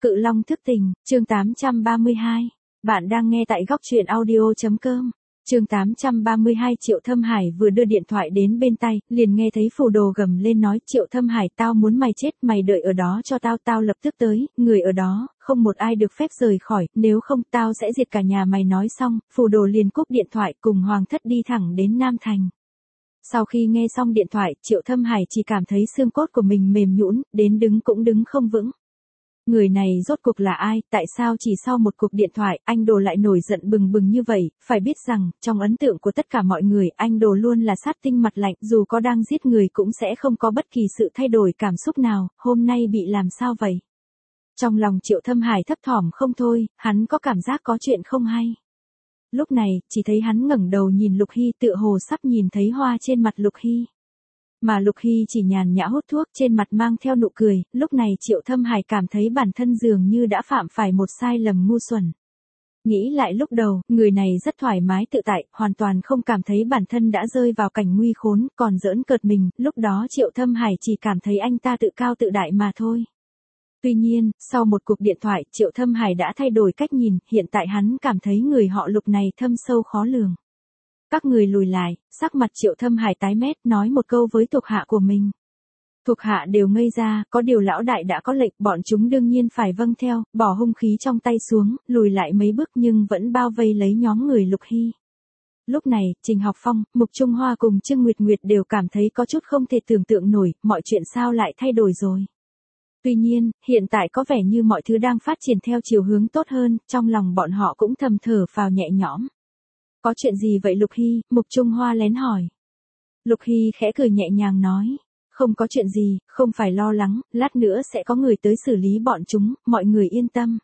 Cự Long thức tỉnh, chương 832. Bạn đang nghe tại góc truyện audio.com. Chương 832. Triệu Thâm Hải vừa đưa điện thoại đến bên tay, liền nghe thấy phù đồ gầm lên nói: Triệu Thâm Hải, tao muốn mày chết, mày đợi ở đó cho tao, tao lập tức tới, người ở đó, không một ai được phép rời khỏi, nếu không tao sẽ diệt cả nhà mày. Nói xong, phù đồ liền cúp điện thoại cùng Hoàng Thất đi thẳng đến Nam Thành. Sau khi nghe xong điện thoại, Triệu Thâm Hải chỉ cảm thấy xương cốt của mình mềm nhũn, đến đứng cũng đứng không vững. Người này rốt cuộc là ai, tại sao chỉ sau một cuộc điện thoại, anh Đồ lại nổi giận bừng bừng như vậy? Phải biết rằng, trong ấn tượng của tất cả mọi người, anh Đồ luôn là sát tinh mặt lạnh, dù có đang giết người cũng sẽ không có bất kỳ sự thay đổi cảm xúc nào, hôm nay bị làm sao vậy? Trong lòng Triệu Thâm Hải thấp thỏm không thôi, hắn có cảm giác có chuyện không hay. Lúc này, chỉ thấy hắn ngẩng đầu nhìn Lục Hy, tựa hồ sắp nhìn thấy hoa trên mặt Lục Hy. Mà Lục Hy chỉ nhàn nhã hút thuốc, trên mặt mang theo nụ cười, lúc này Triệu Thâm Hải cảm thấy bản thân dường như đã phạm phải một sai lầm ngu xuẩn. Nghĩ lại lúc đầu, người này rất thoải mái tự tại, hoàn toàn không cảm thấy bản thân đã rơi vào cảnh nguy khốn, còn giỡn cợt mình, lúc đó Triệu Thâm Hải chỉ cảm thấy anh ta tự cao tự đại mà thôi. Tuy nhiên, sau một cuộc điện thoại, Triệu Thâm Hải đã thay đổi cách nhìn, hiện tại hắn cảm thấy người họ Lục này thâm sâu khó lường. Các người lùi lại, sắc mặt Triệu Thâm Hải tái mét, nói một câu với thuộc hạ của mình. Thuộc hạ đều ngây ra, có điều lão đại đã có lệnh, bọn chúng đương nhiên phải vâng theo, bỏ hung khí trong tay xuống, lùi lại mấy bước nhưng vẫn bao vây lấy nhóm người Lục Hy. Lúc này, Trình Học Phong, Mục Trung Hoa cùng Trương Nguyệt Nguyệt đều cảm thấy có chút không thể tưởng tượng nổi, mọi chuyện sao lại thay đổi rồi. Tuy nhiên, hiện tại có vẻ như mọi thứ đang phát triển theo chiều hướng tốt hơn, trong lòng bọn họ cũng thầm thở phào nhẹ nhõm. Có chuyện gì vậy Lục Hy? Mục Trung Hoa lén hỏi. Lục Hy khẽ cười nhẹ nhàng nói. Không có chuyện gì, không phải lo lắng, lát nữa sẽ có người tới xử lý bọn chúng, mọi người yên tâm.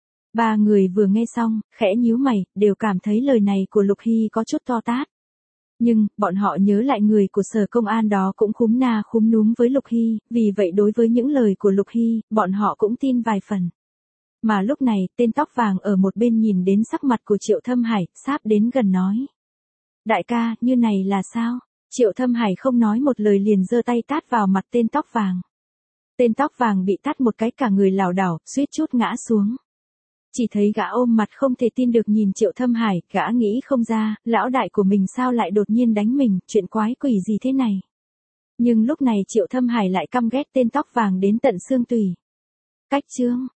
Ba người vừa nghe xong, khẽ nhíu mày, đều cảm thấy lời này của Lục Hy có chút to tát. Nhưng, bọn họ nhớ lại người của sở công an đó cũng khúm na khúm núm với Lục Hy, vì vậy đối với những lời của Lục Hy, bọn họ cũng tin vài phần. Mà lúc này, tên tóc vàng ở một bên nhìn đến sắc mặt của Triệu Thâm Hải, sáp đến gần nói. Đại ca, như này là sao? Triệu Thâm Hải không nói một lời liền giơ tay tát vào mặt tên tóc vàng. Tên tóc vàng bị tát một cái cả người lảo đảo, suýt chút ngã xuống. Chỉ thấy gã ôm mặt không thể tin được nhìn Triệu Thâm Hải, gã nghĩ không ra, lão đại của mình sao lại đột nhiên đánh mình, chuyện quái quỷ gì thế này. Nhưng lúc này Triệu Thâm Hải lại căm ghét tên tóc vàng đến tận xương tủy. Cách chương